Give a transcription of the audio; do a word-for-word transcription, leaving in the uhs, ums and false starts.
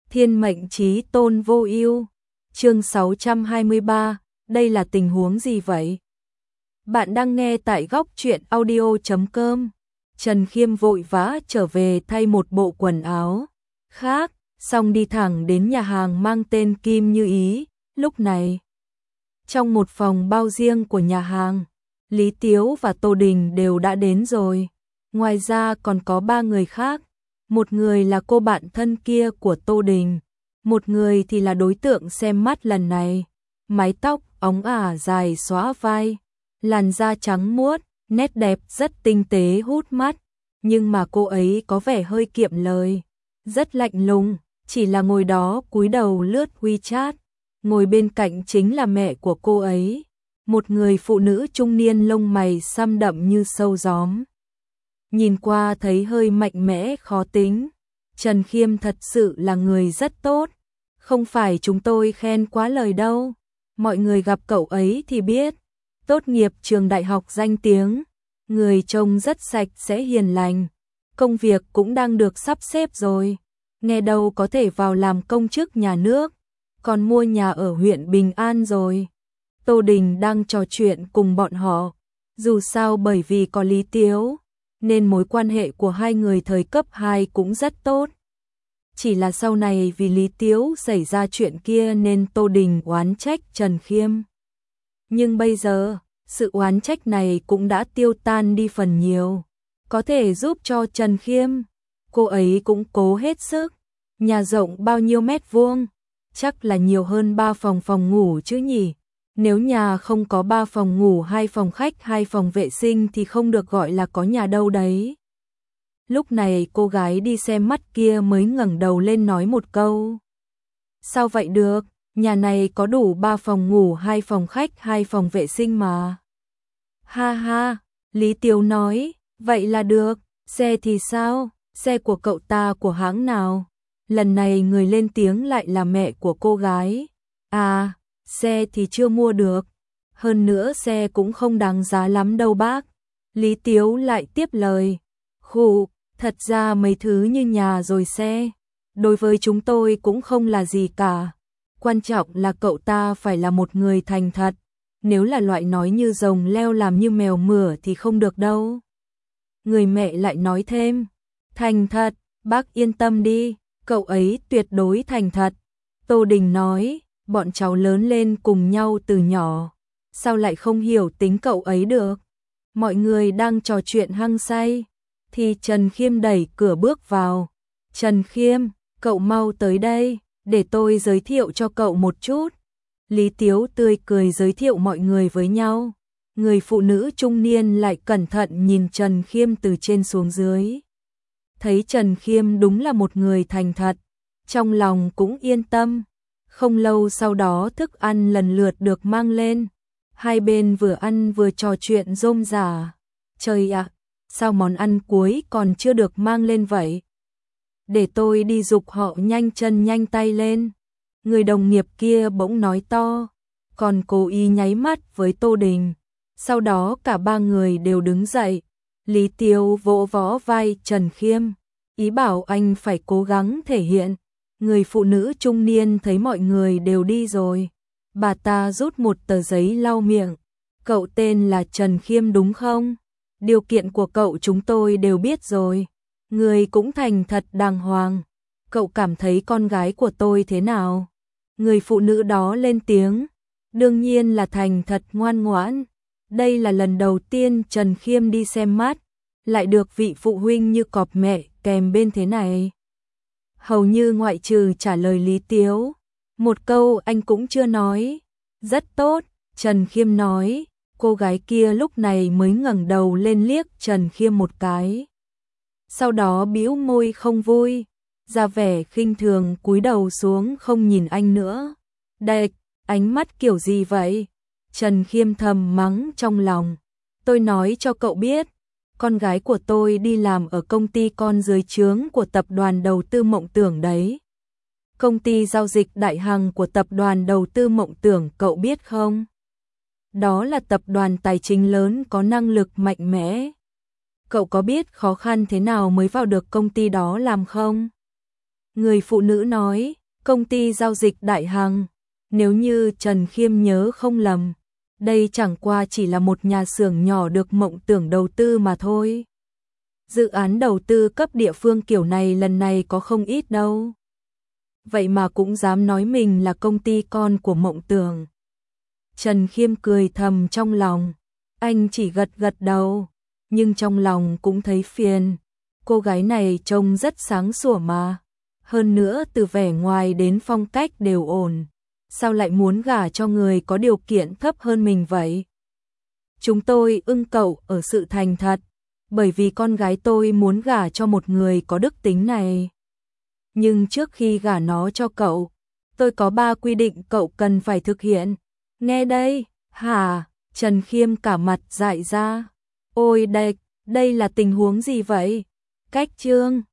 Thiên mệnh chí tôn vô ưu. Chương sáu trăm hai mươi ba, đây là tình huống gì vậy? Bạn đang nghe tại góc truyện audio chấm com. Trần Khiêm vội vã trở về thay một bộ quần áo khác, xong đi thẳng đến nhà hàng mang tên Kim Như Ý. Lúc này, trong một phòng bao riêng của nhà hàng, Lý Tiếu và Tô Đình đều đã đến rồi. Ngoài ra còn có ba người khác. Một người là cô bạn thân kia của Tô Đình, một người thì là đối tượng xem mắt lần này. Mái tóc óng ả dài xõa vai, làn da trắng muốt, nét đẹp rất tinh tế hút mắt. Nhưng mà cô ấy có vẻ hơi kiệm lời, rất lạnh lùng, chỉ là ngồi đó cúi đầu lướt WeChat. Ngồi bên cạnh chính là mẹ của cô ấy, một người phụ nữ trung niên lông mày xăm đậm như sâu gióm. Nhìn qua thấy hơi mạnh mẽ khó tính. Trần Khiêm thật sự là người rất tốt, không phải chúng tôi khen quá lời đâu. Mọi người gặp cậu ấy thì biết, tốt nghiệp trường đại học danh tiếng, người trông rất sạch sẽ hiền lành, công việc cũng đang được sắp xếp rồi, nghe đâu có thể vào làm công chức nhà nước, còn mua nhà ở huyện Bình An rồi. Tô Đình đang trò chuyện cùng bọn họ, dù sao bởi vì có Lý Tiếu, nên mối quan hệ của hai người thời cấp hai cũng rất tốt. Chỉ là sau này vì Lý Tiếu xảy ra chuyện kia nên Tô Đình oán trách Trần Khiêm. Nhưng bây giờ, sự oán trách này cũng đã tiêu tan đi phần nhiều. Có thể giúp cho Trần Khiêm, cô ấy cũng cố hết sức. Nhà rộng bao nhiêu mét vuông? Chắc là nhiều hơn ba phòng phòng ngủ chứ nhỉ? Nếu nhà không có ba phòng ngủ, hai phòng khách, hai phòng vệ sinh thì không được gọi là có nhà đâu đấy. Lúc này cô gái đi xem mắt kia mới ngẩng đầu lên nói một câu. Sao vậy được, nhà này có đủ ba phòng ngủ, hai phòng khách, hai phòng vệ sinh mà. Ha ha, Lý Tiếu nói, vậy là được, xe thì sao, xe của cậu ta của hãng nào? Lần này người lên tiếng lại là mẹ của cô gái. À, xe thì chưa mua được, hơn nữa xe cũng không đáng giá lắm đâu bác. Lý Tiếu lại tiếp lời, khụ, thật ra mấy thứ như nhà rồi xe, đối với chúng tôi cũng không là gì cả. Quan trọng là cậu ta phải là một người thành thật, nếu là loại nói như rồng leo làm như mèo mửa thì không được đâu. Người mẹ lại nói thêm, thành thật, bác yên tâm đi, cậu ấy tuyệt đối thành thật. Tô Đình nói, bọn cháu lớn lên cùng nhau từ nhỏ, sao lại không hiểu tính cậu ấy được. Mọi người đang trò chuyện hăng say, thì Trần Khiêm đẩy cửa bước vào. Trần Khiêm, cậu mau tới đây, để tôi giới thiệu cho cậu một chút. Lý Tiếu tươi cười giới thiệu mọi người với nhau. Người phụ nữ trung niên lại cẩn thận nhìn Trần Khiêm từ trên xuống dưới. Thấy Trần Khiêm đúng là một người thành thật, trong lòng cũng yên tâm. Không lâu sau đó thức ăn lần lượt được mang lên. Hai bên vừa ăn vừa trò chuyện rôm rả. Trời ạ, sao món ăn cuối còn chưa được mang lên vậy? Để tôi đi giục họ nhanh chân nhanh tay lên. Người đồng nghiệp kia bỗng nói to, còn cố ý nháy mắt với Tô Đình. Sau đó cả ba người đều đứng dậy. Lý Tiếu vỗ võ vai Trần Khiêm, ý bảo anh phải cố gắng thể hiện. Người phụ nữ trung niên thấy mọi người đều đi rồi, bà ta rút một tờ giấy lau miệng. Cậu tên là Trần Khiêm đúng không? Điều kiện của cậu chúng tôi đều biết rồi. Người cũng thành thật đàng hoàng. Cậu cảm thấy con gái của tôi thế nào? Người phụ nữ đó lên tiếng. Đương nhiên là thành thật ngoan ngoãn. Đây là lần đầu tiên Trần Khiêm đi xem mắt, lại được vị phụ huynh như cọp mẹ kèm bên thế này. Hầu như ngoại trừ trả lời Lý Tiếu, một câu anh cũng chưa nói. Rất tốt, Trần Khiêm nói. Cô gái kia lúc này mới ngẩng đầu lên liếc Trần Khiêm một cái. Sau đó bĩu môi không vui, ra vẻ khinh thường cúi đầu xuống không nhìn anh nữa. Đệt, ánh mắt kiểu gì vậy? Trần Khiêm thầm mắng trong lòng. Tôi nói cho cậu biết, con gái của tôi đi làm ở công ty con dưới trướng của tập đoàn đầu tư Mộng Tưởng đấy. Công ty giao dịch đại hàng của tập đoàn đầu tư Mộng Tưởng cậu biết không? Đó là tập đoàn tài chính lớn có năng lực mạnh mẽ. Cậu có biết khó khăn thế nào mới vào được công ty đó làm không? Người phụ nữ nói, Công ty giao dịch Đại Hằng, nếu như Trần Khiêm nhớ không lầm, đây chẳng qua chỉ là một nhà xưởng nhỏ được Mộng Tưởng đầu tư mà thôi. Dự án đầu tư cấp địa phương kiểu này lần này có không ít đâu. Vậy mà cũng dám nói mình là công ty con của Mộng Tưởng. Trần Khiêm cười thầm trong lòng, anh chỉ gật gật đầu, nhưng trong lòng cũng thấy phiền. Cô gái này trông rất sáng sủa mà, hơn nữa từ vẻ ngoài đến phong cách đều ổn, sao lại muốn gả cho người có điều kiện thấp hơn mình vậy? Chúng tôi ưng cậu ở sự thành thật, bởi vì con gái tôi muốn gả cho một người có đức tính này. Nhưng trước khi gả nó cho cậu, tôi có ba quy định cậu cần phải thực hiện. Nghe đây, hả? Trần Khiêm cả mặt dại ra. Ôi đây, đây là tình huống gì vậy? Cách chương